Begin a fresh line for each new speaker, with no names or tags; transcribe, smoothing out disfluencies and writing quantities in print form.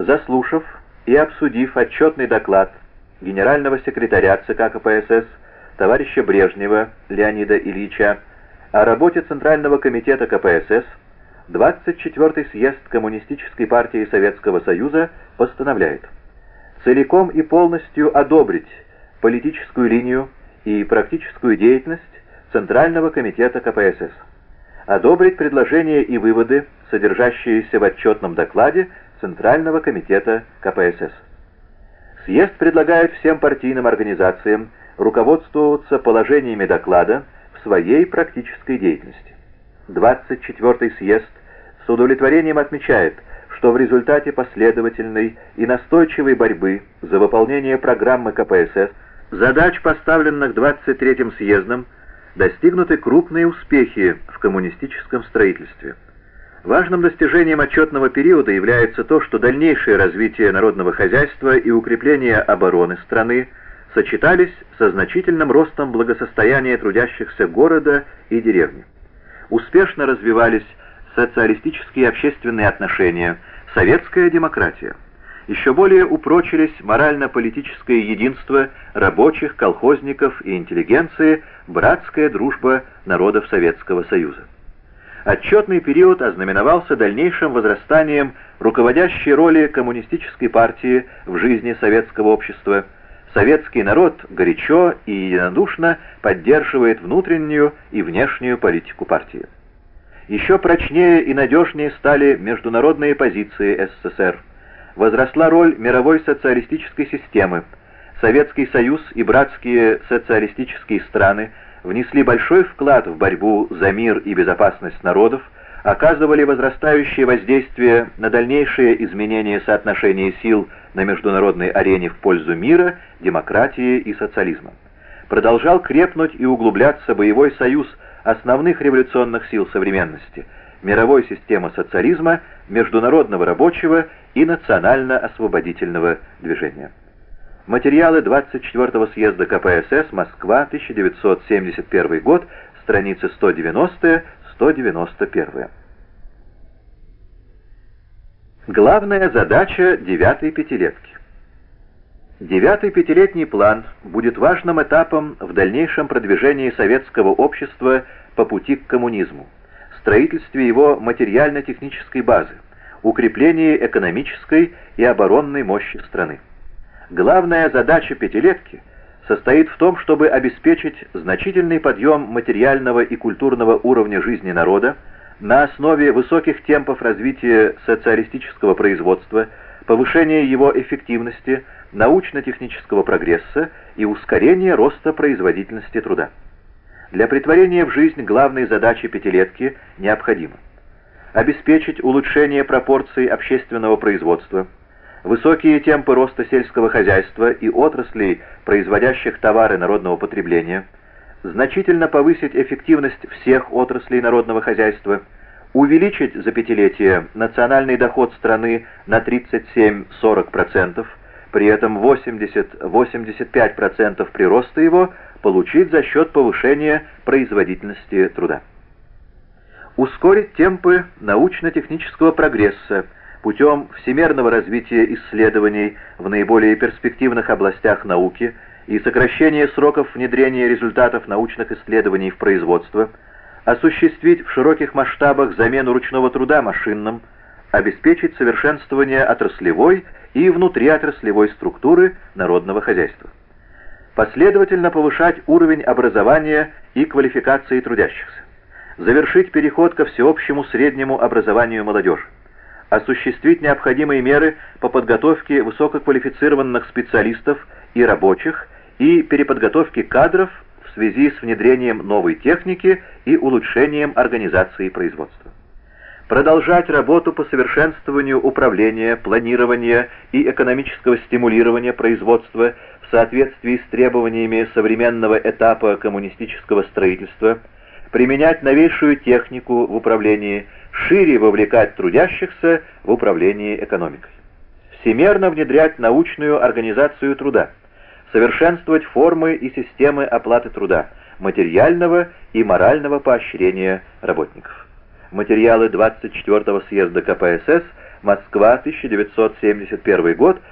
Заслушав и обсудив отчетный доклад генерального секретаря ЦК КПСС товарища Брежнева Леонида Ильича о работе Центрального комитета КПСС, 24-й съезд Коммунистической партии Советского Союза постановляет целиком и полностью одобрить политическую линию и практическую деятельность Центрального комитета КПСС, одобрить предложения и выводы, содержащиеся в отчетном докладе Центрального комитета КПСС. Съезд предлагает всем партийным организациям руководствоваться положениями доклада в своей практической деятельности. 24-й съезд с удовлетворением отмечает, что в результате последовательной и настойчивой борьбы за выполнение программы КПСС задач, поставленных 23-м съездом, достигнуты крупные успехи в коммунистическом строительстве. Важным достижением отчетного периода является то, что дальнейшее развитие народного хозяйства и укрепление обороны страны сочетались со значительным ростом благосостояния трудящихся города и деревни. Успешно развивались социалистические общественные отношения, советская демократия. Еще более упрочились морально-политическое единство рабочих, колхозников и интеллигенции, братская дружба народов Советского Союза. Отчетный период ознаменовался дальнейшим возрастанием руководящей роли коммунистической партии в жизни советского общества. Советский народ горячо и единодушно поддерживает внутреннюю и внешнюю политику партии. Еще прочнее и надежнее стали международные позиции СССР. Возросла роль мировой социалистической системы. Советский Союз и братские социалистические страны внесли большой вклад в борьбу за мир и безопасность народов, оказывали возрастающее воздействие на дальнейшие изменения соотношения сил на международной арене в пользу мира, демократии и социализма. Продолжал крепнуть и углубляться боевой союз основных революционных сил современности, мировой системы социализма, международного рабочего и национально-освободительного движения. Материалы 24-го съезда КПСС, Москва, 1971 год, страницы 190-191. Главная задача 9-й пятилетки. 9-й пятилетний план будет важным этапом в дальнейшем продвижении советского общества по пути к коммунизму, строительстве его материально-технической базы, укреплении экономической и оборонной мощи страны. Главная задача пятилетки состоит в том, чтобы обеспечить значительный подъем материального и культурного уровня жизни народа на основе высоких темпов развития социалистического производства, повышения его эффективности, научно-технического прогресса и ускорения роста производительности труда. Для претворения в жизнь главной задачи пятилетки необходимо обеспечить улучшение пропорций общественного производства, высокие темпы роста сельского хозяйства и отраслей, производящих товары народного потребления, значительно повысить эффективность всех отраслей народного хозяйства, увеличить за пятилетие национальный доход страны на 37-40%, при этом 80-85% прироста его получить за счет повышения производительности труда. Ускорить темпы научно-технического прогресса путем всемирного развития исследований в наиболее перспективных областях науки и сокращения сроков внедрения результатов научных исследований в производство, осуществить в широких масштабах замену ручного труда машинным, обеспечить совершенствование отраслевой и внутриотраслевой структуры народного хозяйства. Последовательно повышать уровень образования и квалификации трудящихся. Завершить переход ко всеобщему среднему образованию молодежи. Осуществить необходимые меры по подготовке высококвалифицированных специалистов и рабочих и переподготовке кадров в связи с внедрением новой техники и улучшением организации производства. Продолжать работу по совершенствованию управления, планирования и экономического стимулирования производства в соответствии с требованиями современного этапа коммунистического строительства, применять новейшую технику в управлении, шире вовлекать трудящихся в управлении экономикой. Всемерно внедрять научную организацию труда, совершенствовать формы и системы оплаты труда, материального и морального поощрения работников. Материалы 24-го съезда КПСС, Москва, 1971 год,